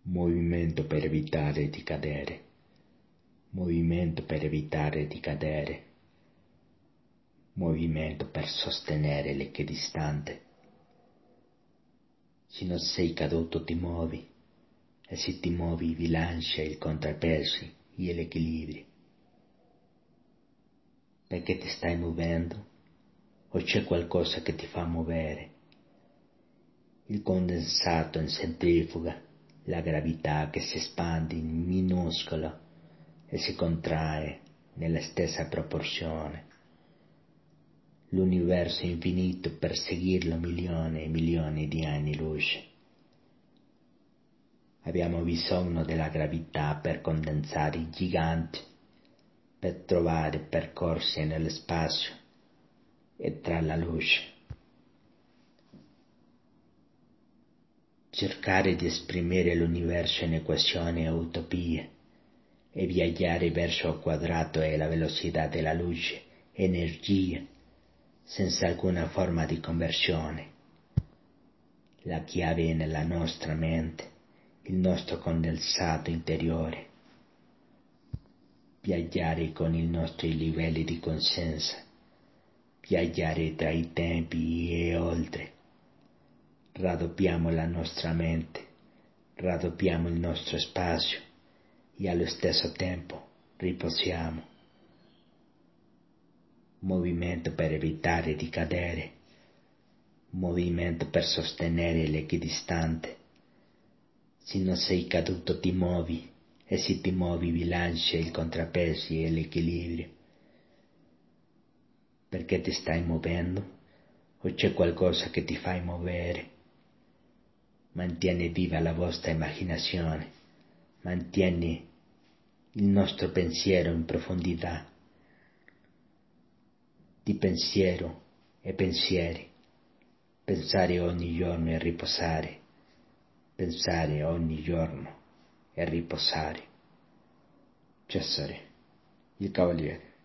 Movimento per evitare di cadere, movimento per evitare di cadere, movimento per sostenere l'equidistante. Se non sei caduto ti muovi, e se ti muovi bilancia il contrappeso e l'equilibrio. Perché ti stai muovendo o c'è qualcosa che ti fa muovere? Il condensato in centrifuga, la gravità che si espande in minuscolo e si contrae nella stessa proporzione. L'universo infinito per seguirlo milioni e milioni di anni luce. Abbiamo bisogno della gravità per condensare i giganti, per trovare percorsi nello spazio e tra la luce. Cercare di esprimere l'universo in equazioni e utopie e viaggiare verso il quadrato e la velocità della luce, energia, senza alcuna forma di conversione. La chiave è nella nostra mente, il nostro condensato interiore. Viaggiare con i nostri livelli di coscienza, viaggiare tra i tempi e oltre. Raddoppiamo la nostra mente, raddoppiamo il nostro spazio e allo stesso tempo riposiamo. Movimento per evitare di cadere, movimento per sostenere l'equidistante. Se non sei caduto ti muovi e se ti muovi bilancia il contrappeso e l'equilibrio. Perché ti stai muovendo o c'è qualcosa che ti fa muovere? Mantieni viva la vostra immaginazione, mantieni il nostro pensiero in profondità, di pensiero e pensieri, pensare ogni giorno e riposare, pensare ogni giorno e riposare. Cesare, il Cavaliere.